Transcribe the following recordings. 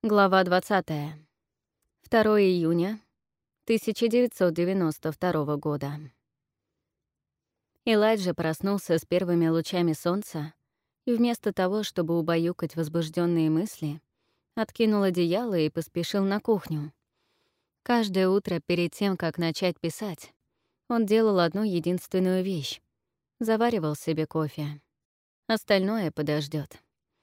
Глава 20. 2 июня 1992 года. Элайджа проснулся с первыми лучами солнца и вместо того, чтобы убаюкать возбужденные мысли, откинул одеяло и поспешил на кухню. Каждое утро перед тем, как начать писать, он делал одну единственную вещь — заваривал себе кофе. Остальное подождет.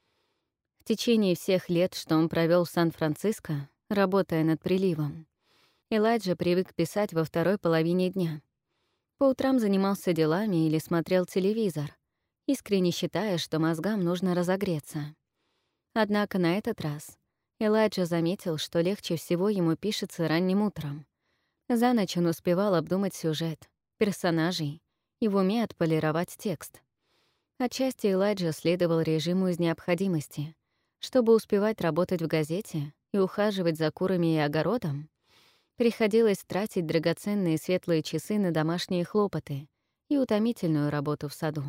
В течение всех лет, что он провел в Сан-Франциско, работая над приливом, Элайджа привык писать во второй половине дня. По утрам занимался делами или смотрел телевизор, искренне считая, что мозгам нужно разогреться. Однако на этот раз Элайджа заметил, что легче всего ему пишется ранним утром. За ночь он успевал обдумать сюжет, персонажей и в уме отполировать текст. Отчасти Элайджа следовал режиму из необходимости. Чтобы успевать работать в газете и ухаживать за курами и огородом, приходилось тратить драгоценные светлые часы на домашние хлопоты и утомительную работу в саду.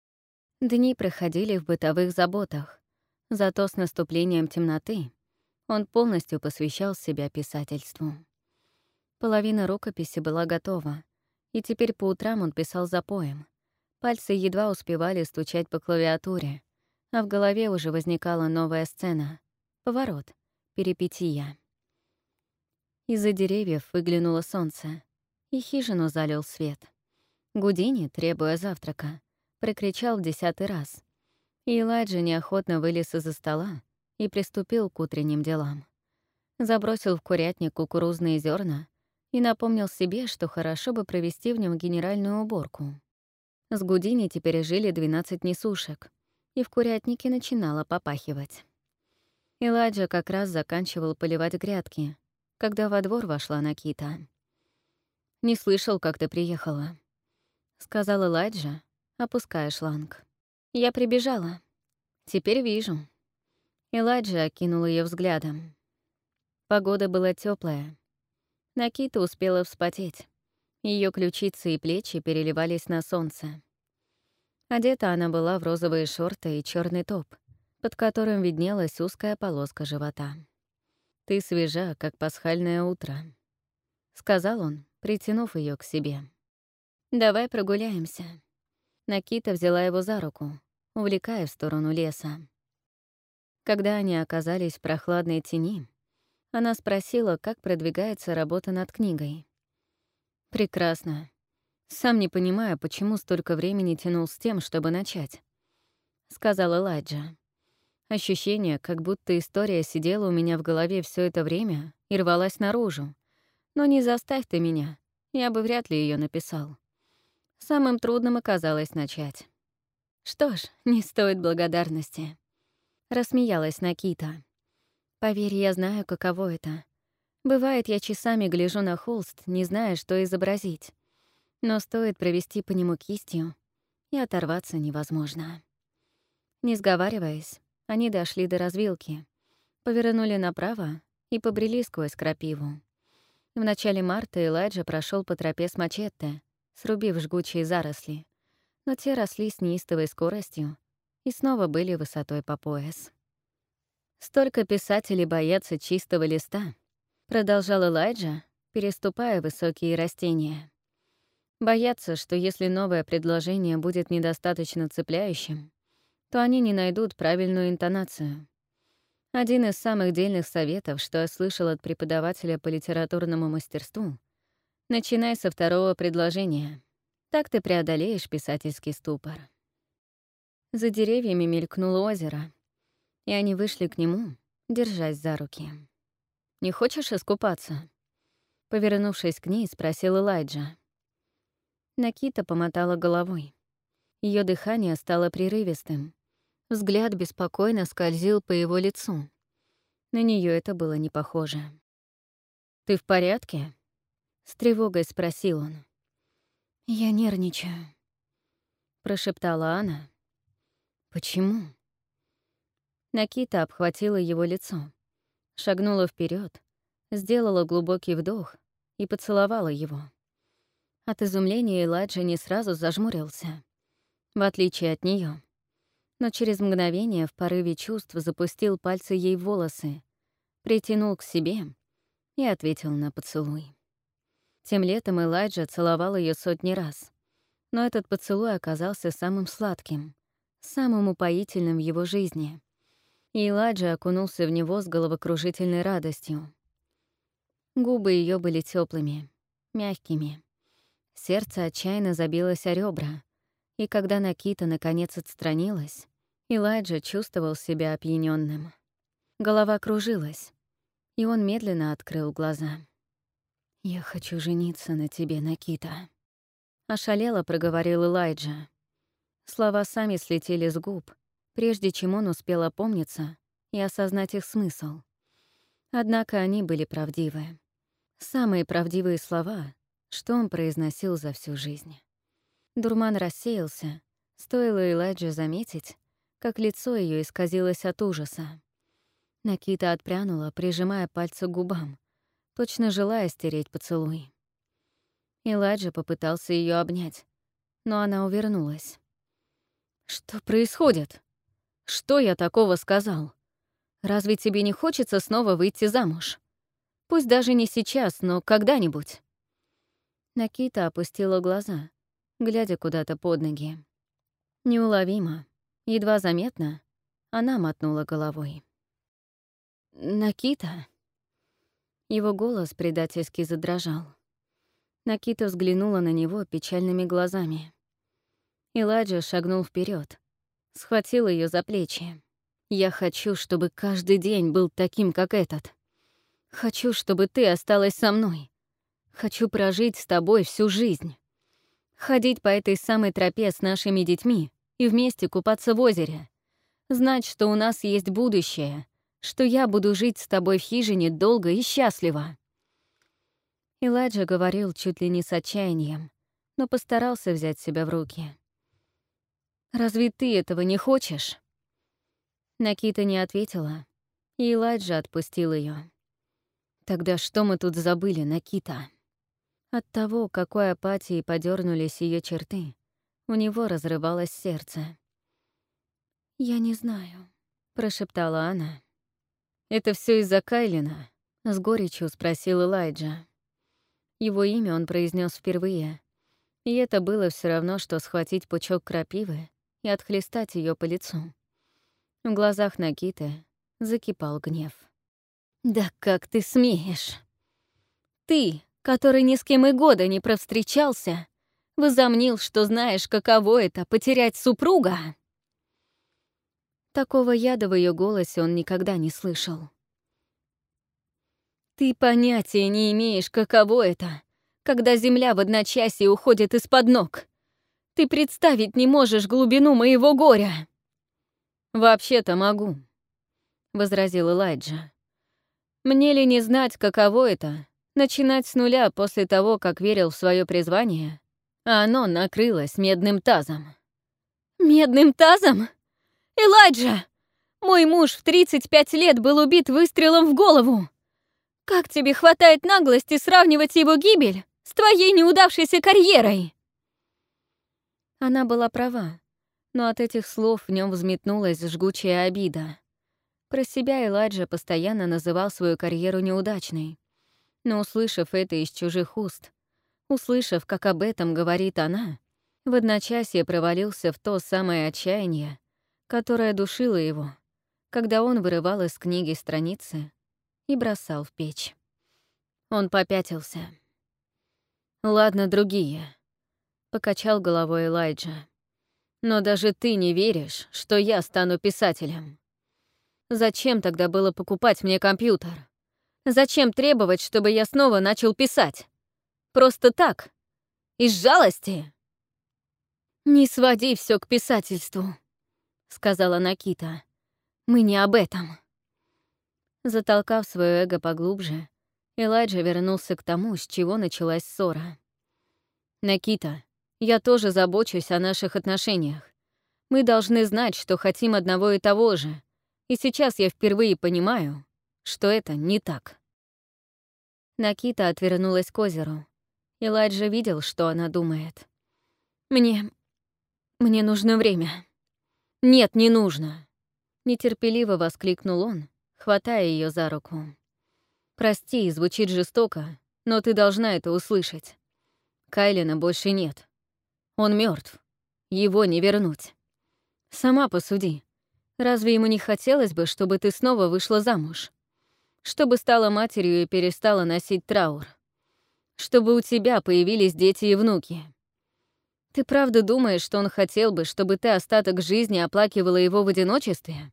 Дни проходили в бытовых заботах, зато с наступлением темноты он полностью посвящал себя писательству. Половина рукописи была готова, и теперь по утрам он писал запоем. Пальцы едва успевали стучать по клавиатуре, а в голове уже возникала новая сцена — поворот, перипетия. Из-за деревьев выглянуло солнце, и хижину залил свет. Гудини, требуя завтрака, прокричал в 10-й раз, и Элайджа неохотно вылез из-за стола и приступил к утренним делам. Забросил в курятник кукурузные зерна и напомнил себе, что хорошо бы провести в нем генеральную уборку. С Гудини теперь жили 12 несушек, и в курятнике начинало попахивать. Элайджа как раз заканчивал поливать грядки, когда во двор вошла Накита. «Не слышал, как ты приехала», — сказал Элайджа, опуская шланг. «Я прибежала. Теперь вижу». Элайджа окинул ее взглядом. Погода была теплая. Накита успела вспотеть. Ее ключицы и плечи переливались на солнце. Одета она была в розовые шорты и черный топ, под которым виднелась узкая полоска живота. «Ты свежа, как пасхальное утро», — сказал он, притянув ее к себе. «Давай прогуляемся». Накита взяла его за руку, увлекая в сторону леса. Когда они оказались в прохладной тени, она спросила, как продвигается работа над книгой. «Прекрасно. Сам не понимаю, почему столько времени тянул с тем, чтобы начать», — сказал Элайджа. Ощущение, как будто история сидела у меня в голове все это время и рвалась наружу. Но не заставь ты меня, я бы вряд ли ее написал. Самым трудным оказалось начать. «Что ж, не стоит благодарности», — рассмеялась Накита. «Поверь, я знаю, каково это. Бывает, я часами гляжу на холст, не зная, что изобразить. Но стоит провести по нему кистью, и оторваться невозможно». Не сговариваясь, они дошли до развилки, повернули направо и побрели сквозь крапиву. В начале марта Элайджа прошел по тропе с мачете, срубив жгучие заросли, но те росли с неистовой скоростью и снова были высотой по пояс. «Столько писателей боятся чистого листа», — продолжал Элайджа, переступая высокие растения. «Боятся, что если новое предложение будет недостаточно цепляющим, то они не найдут правильную интонацию. Один из самых дельных советов, что я слышал от преподавателя по литературному мастерству — начинай со второго предложения. Так ты преодолеешь писательский ступор». За деревьями мелькнуло озеро, и они вышли к нему, держась за руки. «Не хочешь искупаться?» Повернувшись к ней, спросил Элайджа. Накита помотала головой. Ее дыхание стало прерывистым. Взгляд беспокойно скользил по его лицу. На нее это было не похоже. «Ты в порядке?» — с тревогой спросил он. «Я нервничаю», — прошептала она. «Почему?» Накита обхватила его лицо, шагнула вперед, сделала глубокий вдох и поцеловала его. От изумления Элайджа не сразу зажмурился, в отличие от нее. Но через мгновение в порыве чувств запустил пальцы ей в волосы, притянул к себе и ответил на поцелуй. Тем летом Элайджа целовал ее сотни раз, но этот поцелуй оказался самым сладким, самым упоительным в его жизни, и Элайджа окунулся в него с головокружительной радостью. Губы ее были теплыми, мягкими. Сердце отчаянно забилось о ребра, и когда Накита наконец отстранилась, Элайджа чувствовал себя опьянённым. Голова кружилась, и он медленно открыл глаза. «Я хочу жениться на тебе, Накита», — ошалело проговорил Элайджа. Слова сами слетели с губ, прежде чем он успел опомниться и осознать их смысл. Однако они были правдивы. Самые правдивые слова, что он произносил за всю жизнь. Дурман рассеялся, стоило Элайджа заметить, как лицо ее исказилось от ужаса. Накита отпрянула, прижимая пальцы к губам, точно желая стереть поцелуй. Элайджа попытался ее обнять, но она увернулась. «Что происходит? Что я такого сказал? Разве тебе не хочется снова выйти замуж? Пусть даже не сейчас, но когда-нибудь». Накита опустила глаза, глядя куда-то под ноги. Неуловимо, едва заметно, она мотнула головой. «Накита?» Его голос предательски задрожал. Накита взглянула на него печальными глазами. Элайджа шагнул вперед, схватил ее за плечи. «Я хочу, чтобы каждый день был таким, как этот. Хочу, чтобы ты осталась со мной. Хочу прожить с тобой всю жизнь. Ходить по этой самой тропе с нашими детьми и вместе купаться в озере. Знать, что у нас есть будущее, что я буду жить с тобой в хижине долго и счастливо». Элайджа говорил чуть ли не с отчаянием, но постарался взять себя в руки. «Разве ты этого не хочешь?» Накита не ответила, и Элайджа отпустил ее. «Тогда что мы тут забыли, Накита?» От того, какой апатией подернулись ее черты, у него разрывалось сердце. «Я не знаю», — прошептала она. «Это все из-за Кайлина?» — с горечью спросил Элайджа. Его имя он произнес впервые, и это было все равно, что схватить пучок крапивы и отхлестать ее по лицу. В глазах Накиты закипал гнев. «Да как ты смеешь? Ты, который ни с кем и года не провстречался, возомнил, что знаешь, каково это — потерять супруга?» Такого яда в ее голосе он никогда не слышал. «Ты понятия не имеешь, каково это, когда земля в одночасье уходит из-под ног. Ты представить не можешь глубину моего горя». «Вообще-то могу», — возразил Элайджа. «Мне ли не знать, каково это — начинать с нуля после того, как верил в свое призвание, а оно накрылось медным тазом». «Медным тазом? Элайджа! Мой муж в 35 лет был убит выстрелом в голову! Как тебе хватает наглости сравнивать его гибель с твоей неудавшейся карьерой?» Она была права, но от этих слов в нем взметнулась жгучая обида. Про себя Элайджа постоянно называл свою карьеру неудачной. Но услышав это из чужих уст, услышав, как об этом говорит она, в одночасье провалился в то самое отчаяние, которое душило его, когда он вырывал из книги страницы и бросал в печь. Он попятился. «Ладно, другие», — покачал головой Элайджа. «Но даже ты не веришь, что я стану писателем. Зачем тогда было покупать мне компьютер? Зачем требовать, чтобы я снова начал писать? Просто так? Из жалости?» «Не своди все к писательству», — сказала Накита. «Мы не об этом». Затолкав свое эго поглубже, Элайджа вернулся к тому, с чего началась ссора. «Накита, я тоже забочусь о наших отношениях. Мы должны знать, что хотим одного и того же. И сейчас я впервые понимаю, что это не так». Накита отвернулась к озеру. Элайджа видел, что она думает. Мне нужно время». «Нет, не нужно», — нетерпеливо воскликнул он, хватая ее за руку. «Прости, звучит жестоко, но ты должна это услышать. Кайлина больше нет. Он мертв. Его не вернуть. Сама посуди. Разве ему не хотелось бы, чтобы ты снова вышла замуж? Чтобы стала матерью и перестала носить траур? Чтобы у тебя появились дети и внуки? Ты правда думаешь, что он хотел бы, чтобы ты остаток жизни оплакивала его в одиночестве?»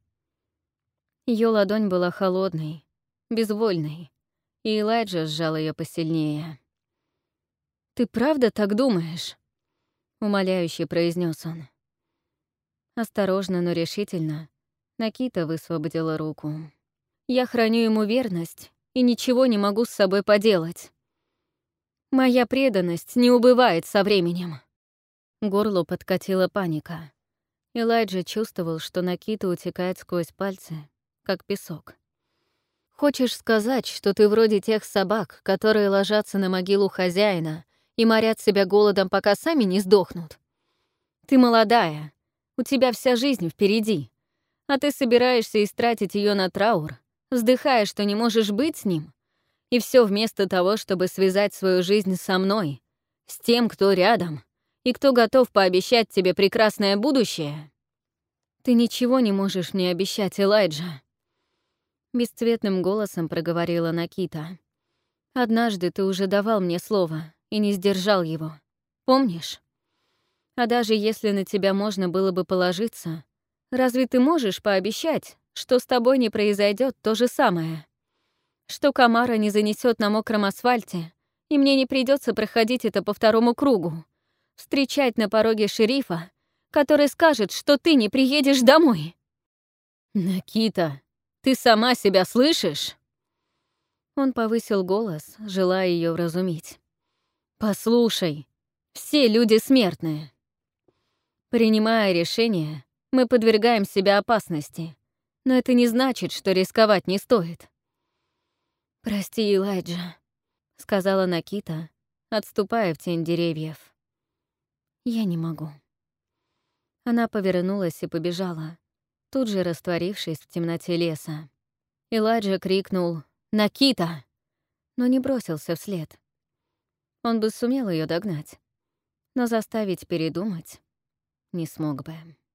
Ее ладонь была холодной, безвольной, и Элайджа сжал ее посильнее. «Ты правда так думаешь?» — умоляюще произнес он. Осторожно, но решительно Накита высвободила руку. «Я храню ему верность и ничего не могу с собой поделать. Моя преданность не убывает со временем». Горлу подкатила паника. Элайджа чувствовал, что Накита утекает сквозь пальцы, как песок. «Хочешь сказать, что ты вроде тех собак, которые ложатся на могилу хозяина и морят себя голодом, пока сами не сдохнут? Ты молодая, у тебя вся жизнь впереди, а ты собираешься истратить ее на траур, вздыхая, что не можешь быть с ним, и все вместо того, чтобы связать свою жизнь со мной, с тем, кто рядом, и кто готов пообещать тебе прекрасное будущее. Ты ничего не можешь мне обещать, Элайджа». Бесцветным голосом проговорила Накита. «Однажды ты уже давал мне слово и не сдержал его. Помнишь? А даже если на тебя можно было бы положиться, разве ты можешь пообещать, что с тобой не произойдет то же самое? Что комара не занесет на мокром асфальте, и мне не придется проходить это по второму кругу, встречать на пороге шерифа, который скажет, что ты не приедешь домой?» «Накита, ты сама себя слышишь?» Он повысил голос, желая ее вразумить. «Послушай, все люди смертные. Принимая решение, мы подвергаем себя опасности, но это не значит, что рисковать не стоит». «Прости, Элайджа», — сказала Накита, отступая в тень деревьев. «Я не могу». Она повернулась и побежала, тут же растворившись в темноте леса. Элайджа крикнул «Накита!», но не бросился вслед. Он бы сумел ее догнать, но заставить передумать не смог бы.